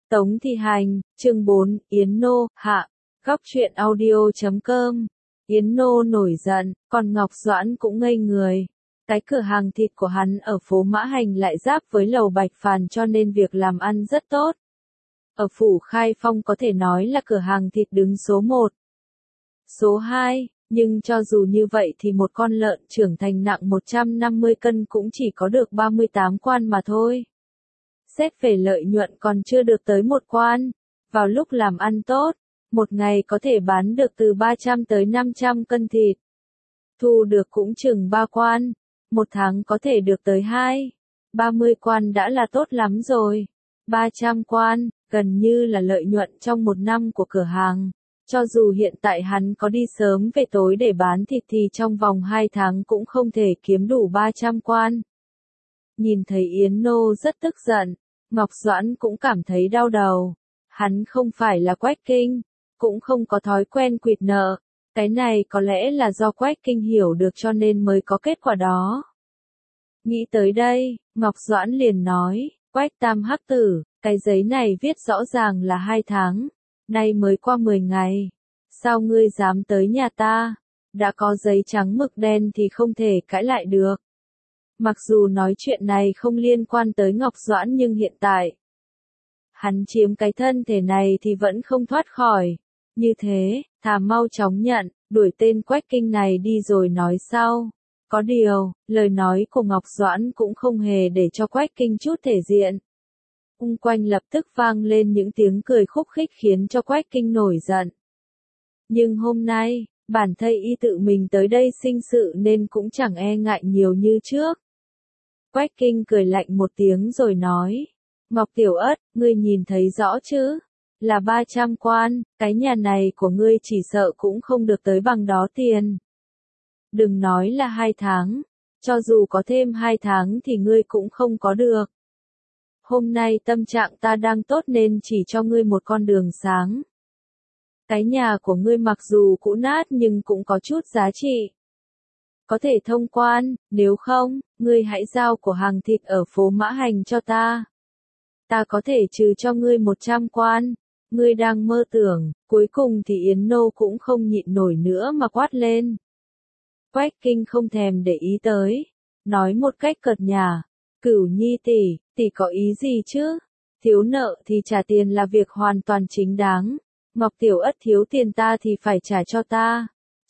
Tống Thị Hành, chương 4, Yến Nô, hạ. Góc truyện audio.com. Yến Nô nổi giận, còn Ngọc Doãn cũng ngây người. Cái cửa hàng thịt của hắn ở phố Mã Hành lại giáp với lầu Bạch Phàn cho nên việc làm ăn rất tốt. Ở phủ Khai Phong có thể nói là cửa hàng thịt đứng số 1. Số 2, nhưng cho dù như vậy thì một con lợn trưởng thành nặng 150 cân cũng chỉ có được 38 quan mà thôi. Xét về lợi nhuận còn chưa được tới 1 quan. Vào lúc làm ăn tốt, một ngày có thể bán được từ 300 tới 500 cân thịt. Thu được cũng chừng 3 quan, một tháng có thể được tới 30 quan đã là tốt lắm rồi. 300 quan, gần như là lợi nhuận trong 1 năm của cửa hàng. Cho dù hiện tại hắn có đi sớm về tối để bán thịt thì trong vòng 2 tháng cũng không thể kiếm đủ 300 quan. Nhìn thấy Yến Nô rất tức giận, Ngọc Doãn cũng cảm thấy đau đầu. Hắn không phải là Quách Kinh, cũng không có thói quen quỵt nợ. Cái này có lẽ là do Quách Kinh hiểu được cho nên mới có kết quả đó. Nghĩ tới đây, Ngọc Doãn liền nói, Quách Tam Hắc Tử, cái giấy này viết rõ ràng là 2 tháng, nay mới qua 10 ngày. Sao ngươi dám tới nhà ta? Đã có giấy trắng mực đen thì không thể cãi lại được. Mặc dù nói chuyện này không liên quan tới Ngọc Doãn nhưng hiện tại, hắn chiếm cái thân thể này thì vẫn không thoát khỏi. Như thế, thà mau chóng nhận, đuổi tên Quách Kinh này đi rồi nói sau. Có điều, lời nói của Ngọc Doãn cũng không hề để cho Quách Kinh chút thể diện. Xung quanh lập tức vang lên những tiếng cười khúc khích khiến cho Quách Kinh nổi giận. Nhưng hôm nay, bản thây y tự mình tới đây sinh sự nên cũng chẳng e ngại nhiều như trước. Quách Kinh cười lạnh một tiếng rồi nói, Ngọc Tiểu Ất, ngươi nhìn thấy rõ chứ? Là 300 quan, cái nhà này của ngươi chỉ sợ cũng không được tới bằng đó tiền. Đừng nói là 2 tháng, cho dù có thêm 2 tháng thì ngươi cũng không có được. Hôm nay tâm trạng ta đang tốt nên chỉ cho ngươi một con đường sáng. Cái nhà của ngươi mặc dù cũ nát nhưng cũng có chút giá trị. Có thể thông quan, nếu không, ngươi hãy giao của hàng thịt ở phố Mã Hành cho ta. Ta có thể trừ cho ngươi 100 quan. Ngươi đang mơ tưởng, cuối cùng thì Yến Nô cũng không nhịn nổi nữa mà quát lên. Quách Kinh không thèm để ý tới, nói một cách cợt nhả, Cửu Nhi tỷ có ý gì chứ? Thiếu nợ thì trả tiền là việc hoàn toàn chính đáng. Ngọc Tiểu Ất thiếu tiền ta thì phải trả cho ta.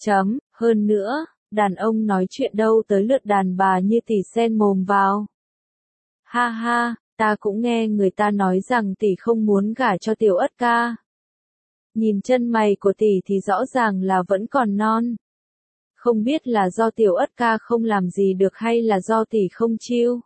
Hơn nữa, đàn ông nói chuyện đâu tới lượt đàn bà như tỷ xen mồm vào. Ha ha, ta cũng nghe người ta nói rằng tỷ không muốn gả cho Tiểu Ất ca. Nhìn chân mày của tỷ thì rõ ràng là vẫn còn non. Không biết là do Tiểu Ất ca không làm gì được hay là do tỷ không chiêu.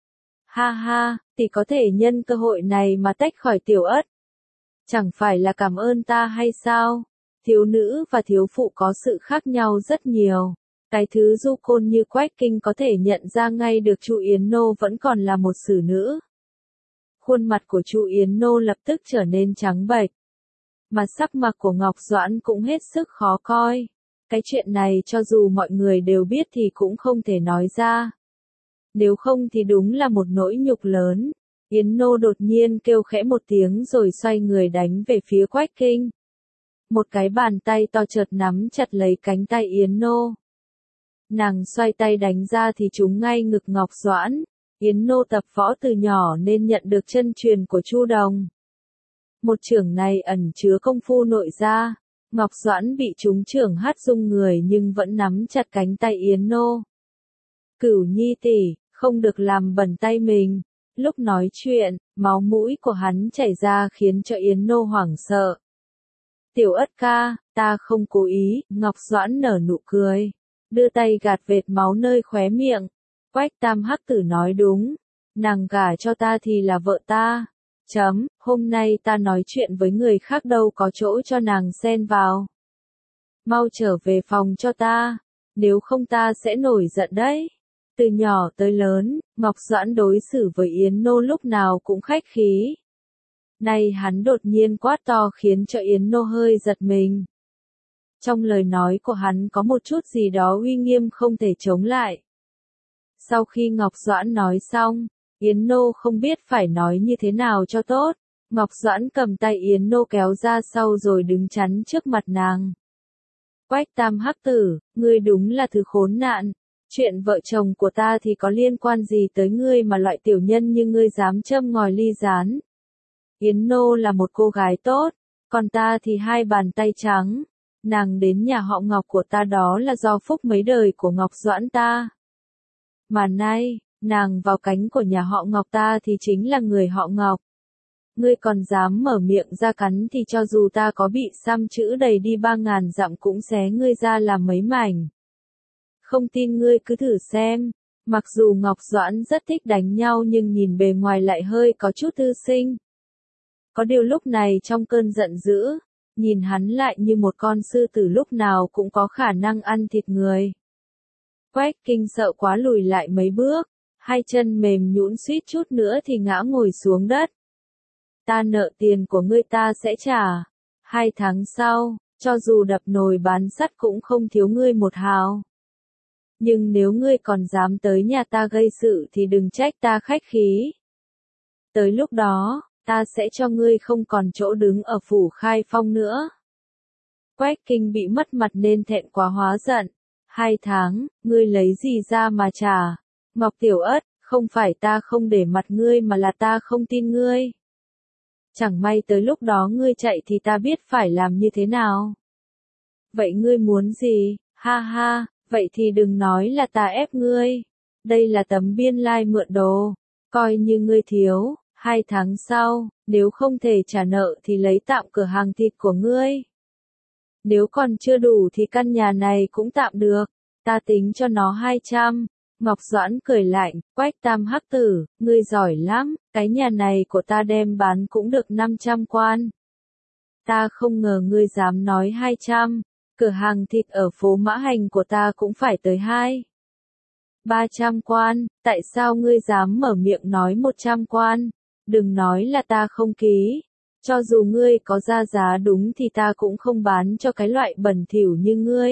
Ha ha, tỷ có thể nhân cơ hội này mà tách khỏi Tiểu Ất. Chẳng phải là cảm ơn ta hay sao? Thiếu nữ và thiếu phụ có sự khác nhau rất nhiều. Cái thứ du côn như Quách Kinh có thể nhận ra ngay được Chu Yến Nô vẫn còn là một xử nữ. Khuôn mặt của Chu Yến Nô lập tức trở nên trắng bệch. Mà sắc mặt của Ngọc Doãn cũng hết sức khó coi. Cái chuyện này cho dù mọi người đều biết thì cũng không thể nói ra. Nếu không thì đúng là một nỗi nhục lớn. Yến Nô đột nhiên kêu khẽ một tiếng rồi xoay người đánh về phía Quách Kinh. Một cái bàn tay to chợt nắm chặt lấy cánh tay Yến Nô. Nàng xoay tay đánh ra thì trúng ngay ngực Ngọc Doãn. Yến Nô tập võ từ nhỏ nên nhận được chân truyền của Chu Đồng. Một chưởng này ẩn chứa công phu nội gia. Ngọc Doãn bị trúng chưởng hất rung người nhưng vẫn nắm chặt cánh tay Yến Nô. Cửu Nhi tỷ, không được làm bẩn tay mình. Lúc nói chuyện, máu mũi của hắn chảy ra khiến cho Yến Nô hoảng sợ. Tiểu Ất ca, ta không cố ý, Ngọc Doãn nở nụ cười. Đưa tay gạt vệt máu nơi khóe miệng. Quách Tam Hắc Tử nói đúng. Nàng gả cho ta thì là vợ ta. Hôm nay ta nói chuyện với người khác đâu có chỗ cho nàng xen vào. Mau trở về phòng cho ta. Nếu không ta sẽ nổi giận đấy. Từ nhỏ tới lớn, Ngọc Doãn đối xử với Yến Nô lúc nào cũng khách khí. Nay hắn đột nhiên quát to khiến cho Yến Nô hơi giật mình. Trong lời nói của hắn có một chút gì đó uy nghiêm không thể chống lại. Sau khi Ngọc Doãn nói xong, Yến Nô không biết phải nói như thế nào cho tốt. Ngọc Doãn cầm tay Yến Nô kéo ra sau rồi đứng chắn trước mặt nàng. Quách Tam Hắc Tử, ngươi đúng là thứ khốn nạn. Chuyện vợ chồng của ta thì có liên quan gì tới ngươi mà loại tiểu nhân như ngươi dám châm ngòi ly gián. Yến Nô là một cô gái tốt, còn ta thì hai bàn tay trắng. Nàng đến nhà họ Ngọc của ta đó là do phúc mấy đời của Ngọc Doãn ta. Mà nay, nàng vào cánh của nhà họ Ngọc ta thì chính là người họ Ngọc. Ngươi còn dám mở miệng ra cắn thì cho dù ta có bị xăm chữ đầy đi 3.000 dặm cũng xé ngươi ra làm mấy mảnh. Không tin ngươi cứ thử xem, mặc dù Ngọc Doãn rất thích đánh nhau nhưng nhìn bề ngoài lại hơi có chút thư sinh. Có điều lúc này trong cơn giận dữ, nhìn hắn lại như một con sư tử lúc nào cũng có khả năng ăn thịt người. Quách Kinh sợ quá lùi lại mấy bước, hai chân mềm nhũn suýt chút nữa thì ngã ngồi xuống đất. Ta nợ tiền của ngươi ta sẽ trả. 2 tháng sau, cho dù đập nồi bán sắt cũng không thiếu ngươi một hào. Nhưng nếu ngươi còn dám tới nhà ta gây sự thì đừng trách ta khách khí. Tới lúc đó, ta sẽ cho ngươi không còn chỗ đứng ở phủ Khai Phong nữa. Quách Kinh bị mất mặt nên thẹn quá hóa giận. 2 tháng, ngươi lấy gì ra mà trả? Ngọc Tiểu Ất, không phải ta không để mặt ngươi mà là ta không tin ngươi. Chẳng may tới lúc đó ngươi chạy thì ta biết phải làm như thế nào. Vậy ngươi muốn gì? Ha ha, vậy thì đừng nói là ta ép ngươi. Đây là tấm biên lai mượn đồ. Coi như ngươi thiếu, 2 tháng sau, nếu không thể trả nợ thì lấy tạm cửa hàng thịt của ngươi. Nếu còn chưa đủ thì căn nhà này cũng tạm được, ta tính cho nó 200. Ngọc Doãn cười lạnh, Quách Tam Hắc Tử, ngươi giỏi lắm, cái nhà này của ta đem bán cũng được 500 quan. Ta không ngờ ngươi dám nói 200, cửa hàng thịt ở phố Mã Hành của ta cũng phải tới 300 quan, tại sao ngươi dám mở miệng nói 100 quan? Đừng nói là ta không ký, cho dù ngươi có ra giá đúng thì ta cũng không bán cho cái loại bẩn thỉu như ngươi.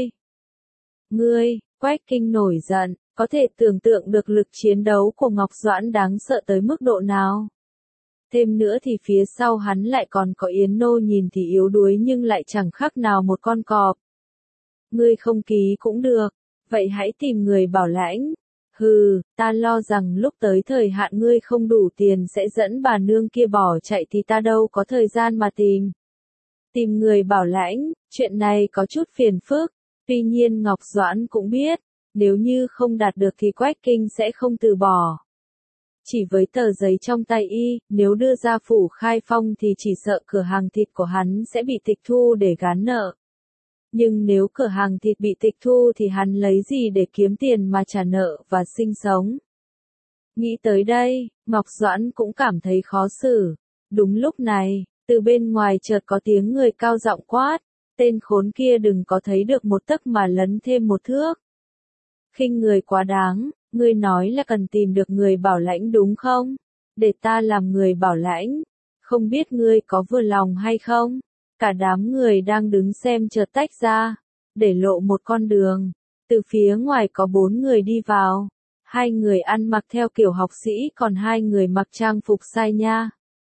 Ngươi, Quách Kinh nổi giận, có thể tưởng tượng được lực chiến đấu của Ngọc Doãn đáng sợ tới mức độ nào. Thêm nữa thì phía sau hắn lại còn có Yến Nô nhìn thì yếu đuối nhưng lại chẳng khác nào một con cọp. Ngươi không ký cũng được, vậy hãy tìm người bảo lãnh. Hừ, ta lo rằng lúc tới thời hạn ngươi không đủ tiền sẽ dẫn bà nương kia bỏ chạy thì ta đâu có thời gian mà tìm. Tìm người bảo lãnh, chuyện này có chút phiền phức, tuy nhiên Ngọc Doãn cũng biết, nếu như không đạt được thì Quách Kinh sẽ không từ bỏ. Chỉ với tờ giấy trong tay y, nếu đưa ra phủ Khai Phong thì chỉ sợ cửa hàng thịt của hắn sẽ bị tịch thu để gán nợ. Nhưng nếu cửa hàng thịt bị tịch thu thì hắn lấy gì để kiếm tiền mà trả nợ và sinh sống? Nghĩ tới đây, Ngọc Doãn cũng cảm thấy khó xử. Đúng lúc này, từ bên ngoài chợt có tiếng người cao giọng quát, tên khốn kia đừng có thấy được một tấc mà lấn thêm một thước. Khinh người quá đáng, ngươi nói là cần tìm được người bảo lãnh đúng không? Để ta làm người bảo lãnh, không biết ngươi có vừa lòng hay không? Cả đám người đang đứng xem chợt tách ra, để lộ một con đường. Từ phía ngoài có 4 người đi vào. 2 người ăn mặc theo kiểu học sĩ còn 2 người mặc trang phục sai nha.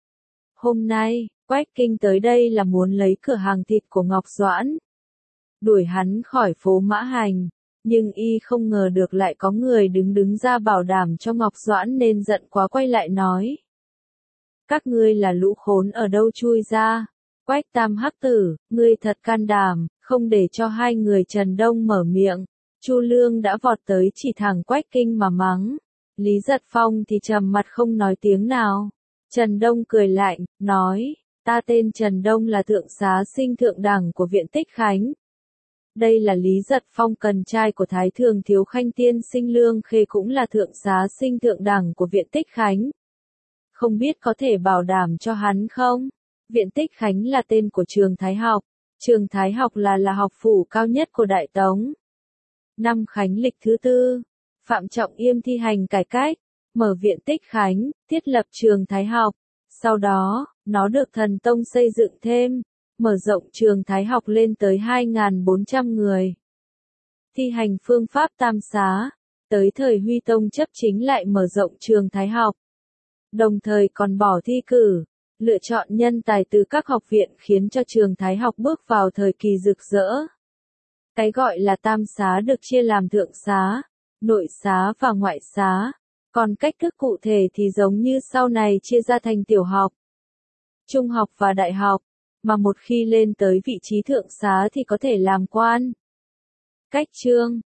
Hôm nay, Quách Kinh tới đây là muốn lấy cửa hàng thịt của Ngọc Doãn. Đuổi hắn khỏi phố Mã Hành, nhưng y không ngờ được lại có người đứng ra bảo đảm cho Ngọc Doãn nên giận quá quay lại nói. Các ngươi là lũ khốn ở đâu chui ra? Quách Tam Hắc Tử, ngươi thật can đảm, không để cho 2 người Trần Đông mở miệng. Chu Lương đã vọt tới chỉ thẳng Quách Kinh mà mắng. Lý Giật Phong thì trầm mặt không nói tiếng nào. Trần Đông cười lạnh, nói, ta tên Trần Đông là thượng xá sinh thượng đẳng của viện Tích Khánh. Đây là Lý Giật Phong cần trai của Thái Thường Thiếu Khanh tiên sinh Lương Khê cũng là thượng xá sinh thượng đẳng của viện Tích Khánh. Không biết có thể bảo đảm cho hắn không? Viện Tích Khánh là tên của trường Thái học. Trường Thái học là học phủ cao nhất của Đại Tống. Năm Khánh lịch thứ 4, Phạm Trọng Yêm thi hành cải cách, mở viện Tích Khánh, thiết lập trường Thái học. Sau đó, nó được Thần Tông xây dựng thêm, mở rộng trường Thái học lên tới 2.400 người. Thi hành phương pháp tam xá, tới thời Huy Tông chấp chính lại mở rộng trường Thái học. Đồng thời còn bỏ thi cử, Lựa chọn nhân tài từ các học viện khiến cho trường Thái học bước vào thời kỳ rực rỡ. Cái gọi là tam xá được chia làm thượng xá, nội xá và ngoại xá, còn cách thức cụ thể thì giống như sau này chia ra thành tiểu học, trung học và đại học, mà một khi lên tới vị trí thượng xá thì có thể làm quan. Cách chương